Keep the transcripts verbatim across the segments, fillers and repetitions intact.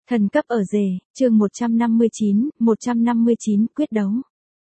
Thần cấp ở rể, chương một trăm năm mươi chín, một trăm năm mươi chín quyết đấu.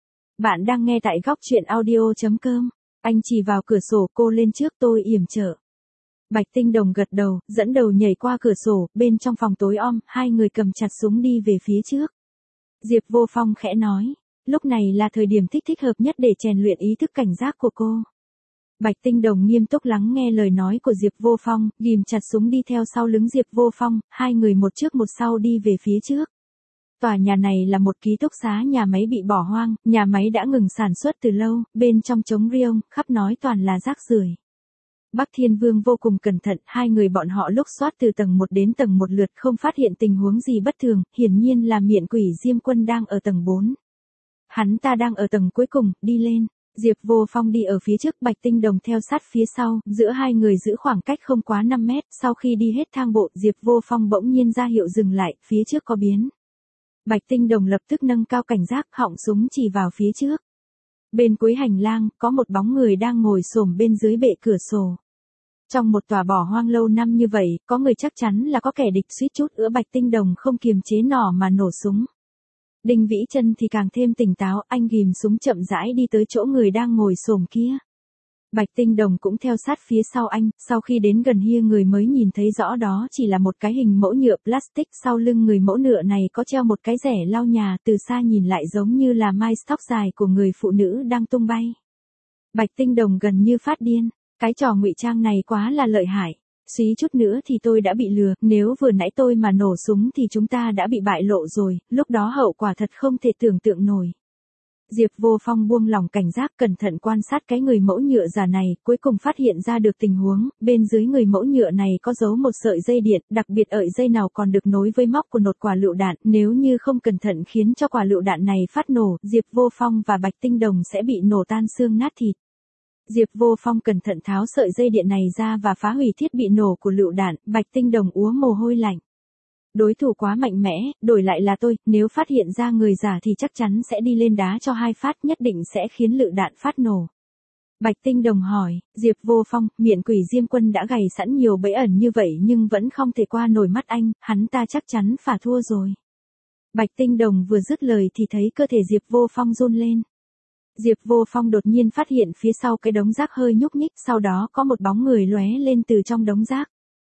Bạn đang nghe tại góc truyện audio.com. Anh chỉ vào cửa sổ, cô lên trước, tôi yểm trợ. Bạch Tinh Đồng gật đầu, dẫn đầu nhảy qua cửa sổ, bên trong phòng tối om, hai người cầm chặt súng đi về phía trước. Diệp Vô Phong khẽ nói, lúc này là thời điểm thích thích hợp nhất để rèn luyện ý thức cảnh giác của cô. Bạch Tinh Đồng nghiêm túc lắng nghe lời nói của Diệp Vô Phong, ghim chặt súng đi theo sau lưng Diệp Vô Phong, hai người một trước một sau đi về phía trước. Tòa nhà này là một ký túc xá nhà máy bị bỏ hoang, nhà máy đã ngừng sản xuất từ lâu, bên trong trống riêng, khắp nói toàn là rác rưởi. Bắc Thiên Vương vô cùng cẩn thận, hai người bọn họ lúc soát từ tầng một đến tầng một lượt không phát hiện tình huống gì bất thường, hiển nhiên là Miện Quỷ Diêm Quân đang ở tầng bốn. Hắn ta đang ở tầng cuối cùng, đi lên. Diệp Vô Phong đi ở phía trước, Bạch Tinh Đồng theo sát phía sau, giữa hai người giữ khoảng cách không quá năm mét, sau khi đi hết thang bộ, Diệp Vô Phong bỗng nhiên ra hiệu dừng lại, phía trước có biến. Bạch Tinh Đồng lập tức nâng cao cảnh giác, họng súng chỉ vào phía trước. Bên cuối hành lang, có một bóng người đang ngồi xổm bên dưới bệ cửa sổ. Trong một tòa bỏ hoang lâu năm như vậy, có người chắc chắn là có kẻ địch, suýt chút nữa Bạch Tinh Đồng không kiềm chế nỏ mà nổ súng. Đinh Vĩ Chân thì càng thêm tỉnh táo, anh ghim súng chậm rãi đi tới chỗ người đang ngồi xổm kia. Bạch Tinh Đồng cũng theo sát phía sau anh, sau khi đến gần hia người mới nhìn thấy rõ đó chỉ là một cái hình mẫu nhựa plastic, sau lưng người mẫu nhựa này có treo một cái rẻ lau nhà, từ xa nhìn lại giống như là mai tóc dài của người phụ nữ đang tung bay. Bạch Tinh Đồng gần như phát điên, cái trò ngụy trang này quá là lợi hại. Suý chút nữa thì tôi đã bị lừa, nếu vừa nãy tôi mà nổ súng thì chúng ta đã bị bại lộ rồi, lúc đó hậu quả thật không thể tưởng tượng nổi. Diệp Vô Phong buông lỏng cảnh giác, cẩn thận quan sát cái người mẫu nhựa giả này, cuối cùng phát hiện ra được tình huống, bên dưới người mẫu nhựa này có giấu một sợi dây điện, đặc biệt ở dây nào còn được nối với móc của nột quả lựu đạn, nếu như không cẩn thận khiến cho quả lựu đạn này phát nổ, Diệp Vô Phong và Bạch Tinh Đồng sẽ bị nổ tan xương nát thịt. Diệp Vô Phong cẩn thận tháo sợi dây điện này ra và phá hủy thiết bị nổ của lựu đạn, Bạch Tinh Đồng úa mồ hôi lạnh. Đối thủ quá mạnh mẽ, đổi lại là tôi, nếu phát hiện ra người giả thì chắc chắn sẽ đi lên đá cho hai phát, nhất định sẽ khiến lựu đạn phát nổ. Bạch Tinh Đồng hỏi, Diệp Vô Phong, Miện Quỷ Diêm Quân đã gầy sẵn nhiều bẫy ẩn như vậy nhưng vẫn không thể qua nổi mắt anh, hắn ta chắc chắn phải thua rồi. Bạch Tinh Đồng vừa dứt lời thì thấy cơ thể Diệp Vô Phong run lên. Diệp Vô Phong đột nhiên phát hiện phía sau cái đống rác hơi nhúc nhích, sau đó có một bóng người lóe lên từ trong đống rác.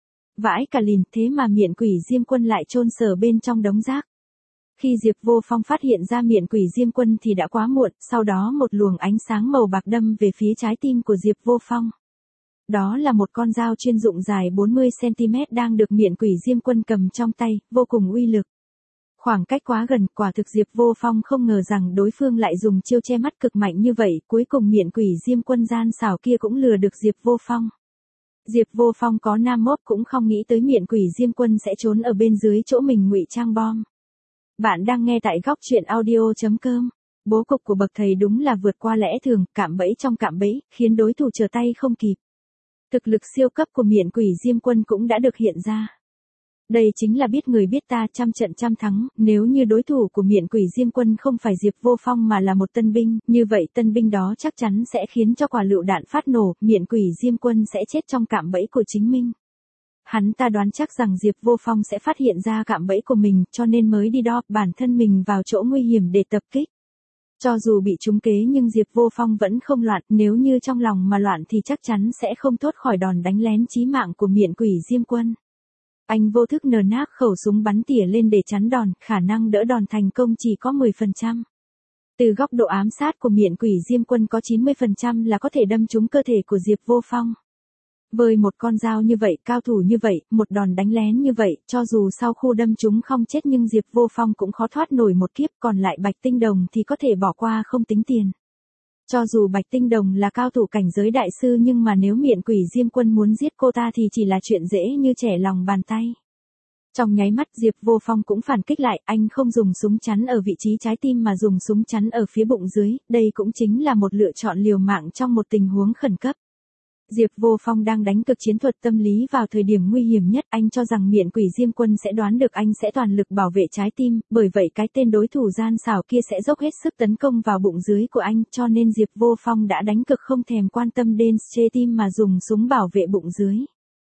Vãi cả lìn, thế mà Miện Quỷ Diêm Quân lại chôn sờ bên trong đống rác. Khi Diệp Vô Phong phát hiện ra Miện Quỷ Diêm Quân thì đã quá muộn, sau đó một luồng ánh sáng màu bạc đâm về phía trái tim của Diệp Vô Phong. Đó là một con dao chuyên dụng dài bốn mươi xăng ti mét đang được Miện Quỷ Diêm Quân cầm trong tay, vô cùng uy lực. Khoảng cách quá gần, quả thực Diệp Vô Phong không ngờ rằng đối phương lại dùng chiêu che mắt cực mạnh như vậy, cuối cùng Miện Quỷ Diêm Quân gian xảo kia cũng lừa được Diệp Vô Phong. Diệp Vô Phong có nam mốt cũng không nghĩ tới Miện Quỷ Diêm Quân sẽ trốn ở bên dưới chỗ mình ngụy trang bom. Bạn đang nghe tại góc truyện audio.com. Bố cục của bậc thầy đúng là vượt qua lẽ thường, cạm bẫy trong cạm bẫy, khiến đối thủ trở tay không kịp. Thực lực siêu cấp của Miện Quỷ Diêm Quân cũng đã được hiện ra. Đây chính là biết người biết ta, trăm trận trăm thắng, nếu như đối thủ của Miện Quỷ Diêm Quân không phải Diệp Vô Phong mà là một tân binh, như vậy tân binh đó chắc chắn sẽ khiến cho quả lựu đạn phát nổ, Miện Quỷ Diêm Quân sẽ chết trong cạm bẫy của chính mình. Hắn ta đoán chắc rằng Diệp Vô Phong sẽ phát hiện ra cạm bẫy của mình, cho nên mới đi đo bản thân mình vào chỗ nguy hiểm để tập kích. Cho dù bị trúng kế nhưng Diệp Vô Phong vẫn không loạn, nếu như trong lòng mà loạn thì chắc chắn sẽ không thoát khỏi đòn đánh lén chí mạng của Miện Quỷ Diêm Quân. Anh vô thức nờ nác khẩu súng bắn tỉa lên để chắn đòn, khả năng đỡ đòn thành công chỉ có mười phần trăm. Từ góc độ ám sát của Miện Quỷ Diêm Quân có chín mươi phần trăm là có thể đâm trúng cơ thể của Diệp Vô Phong. Với một con dao như vậy, cao thủ như vậy, một đòn đánh lén như vậy, cho dù sau khu đâm trúng không chết nhưng Diệp Vô Phong cũng khó thoát nổi một kiếp, còn lại Bạch Tinh Đồng thì có thể bỏ qua không tính tiền. Cho dù Bạch Tinh Đồng là cao thủ cảnh giới đại sư nhưng mà nếu Miện Quỷ Diêm Quân muốn giết cô ta thì chỉ là chuyện dễ như trẻ lòng bàn tay. Trong nháy mắt Diệp Vô Phong cũng phản kích lại, anh không dùng súng chắn ở vị trí trái tim mà dùng súng chắn ở phía bụng dưới, đây cũng chính là một lựa chọn liều mạng trong một tình huống khẩn cấp. Diệp Vô Phong đang đánh cực chiến thuật tâm lý vào thời điểm nguy hiểm nhất, anh cho rằng Miện Quỷ Diêm Quân sẽ đoán được anh sẽ toàn lực bảo vệ trái tim, bởi vậy cái tên đối thủ gian xảo kia sẽ dốc hết sức tấn công vào bụng dưới của anh, cho nên Diệp Vô Phong đã đánh cực không thèm quan tâm đến trái tim mà dùng súng bảo vệ bụng dưới.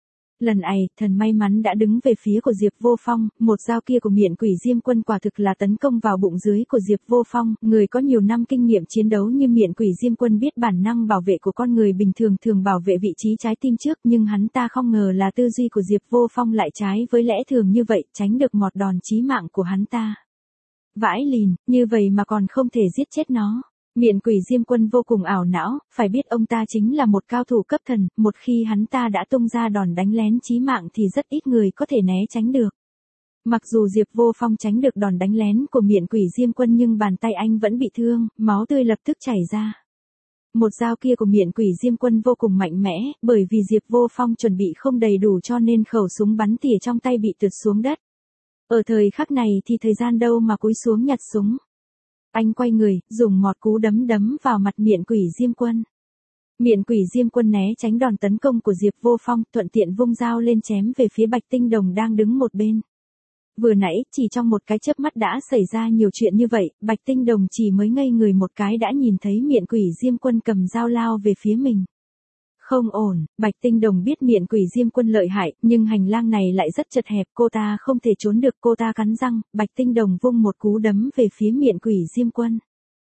Lần này, thần may mắn đã đứng về phía của Diệp Vô Phong, một dao kia của miện quỷ Diêm Quân quả thực là tấn công vào bụng dưới của Diệp Vô Phong, người có nhiều năm kinh nghiệm chiến đấu như miện quỷ Diêm Quân biết bản năng bảo vệ của con người bình thường thường bảo vệ vị trí trái tim trước, nhưng hắn ta không ngờ là tư duy của Diệp Vô Phong lại trái với lẽ thường như vậy, tránh được một đòn chí mạng của hắn ta. Vãi lìn, như vậy mà còn không thể giết chết nó. Miện quỷ Diêm Quân vô cùng ảo não, phải biết ông ta chính là một cao thủ cấp thần, một khi hắn ta đã tung ra đòn đánh lén chí mạng thì rất ít người có thể né tránh được. Mặc dù Diệp Vô Phong tránh được đòn đánh lén của miện quỷ Diêm Quân nhưng bàn tay anh vẫn bị thương, máu tươi lập tức chảy ra. Một dao kia của miện quỷ Diêm Quân vô cùng mạnh mẽ, bởi vì Diệp Vô Phong chuẩn bị không đầy đủ cho nên khẩu súng bắn tỉa trong tay bị trượt xuống đất. Ở thời khắc này thì thời gian đâu mà cúi xuống nhặt súng. Anh quay người, dùng một cú đấm đấm vào mặt miện quỷ Diêm Quân. Miện quỷ Diêm Quân né tránh đòn tấn công của Diệp Vô Phong, thuận tiện vung dao lên chém về phía Bạch Tinh Đồng đang đứng một bên. Vừa nãy, chỉ trong một cái chớp mắt đã xảy ra nhiều chuyện như vậy, Bạch Tinh Đồng chỉ mới ngây người một cái đã nhìn thấy miện quỷ Diêm Quân cầm dao lao về phía mình. Không ổn, Bạch Tinh Đồng biết miện quỷ Diêm Quân lợi hại, nhưng hành lang này lại rất chật hẹp, cô ta không thể trốn được, cô ta cắn răng, Bạch Tinh Đồng vung một cú đấm về phía miện quỷ Diêm Quân.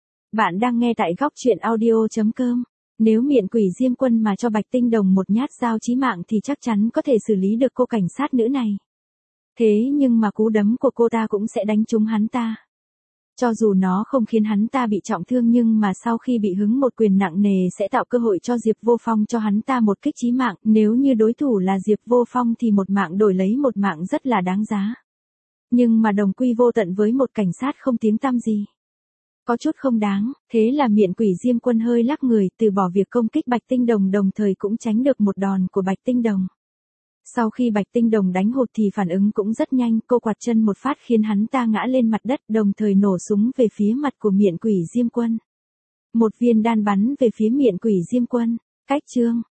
Bạn đang nghe tại góc truyện audio chấm com. Nếu miện quỷ Diêm Quân mà cho Bạch Tinh Đồng một nhát dao chí mạng thì chắc chắn có thể xử lý được cô cảnh sát nữ này. Thế nhưng mà cú đấm của cô ta cũng sẽ đánh trúng hắn ta. Cho dù nó không khiến hắn ta bị trọng thương nhưng mà sau khi bị hứng một quyền nặng nề sẽ tạo cơ hội cho Diệp Vô Phong cho hắn ta một kích chí mạng, nếu như đối thủ là Diệp Vô Phong thì một mạng đổi lấy một mạng rất là đáng giá. Nhưng mà đồng quy vô tận với một cảnh sát không tiếng tăm gì. Có chút không đáng, thế là miện quỷ Diêm Quân hơi lắc người, từ bỏ việc công kích Bạch Tinh Đồng đồng thời cũng tránh được một đòn của Bạch Tinh Đồng. Sau khi Bạch Tinh Đồng đánh hụt thì phản ứng cũng rất nhanh, cô quạt chân một phát khiến hắn ta ngã lên mặt đất, đồng thời nổ súng về phía mặt của miện quỷ Diêm Quân. Một viên đan bắn về phía miện quỷ Diêm Quân. Cách chương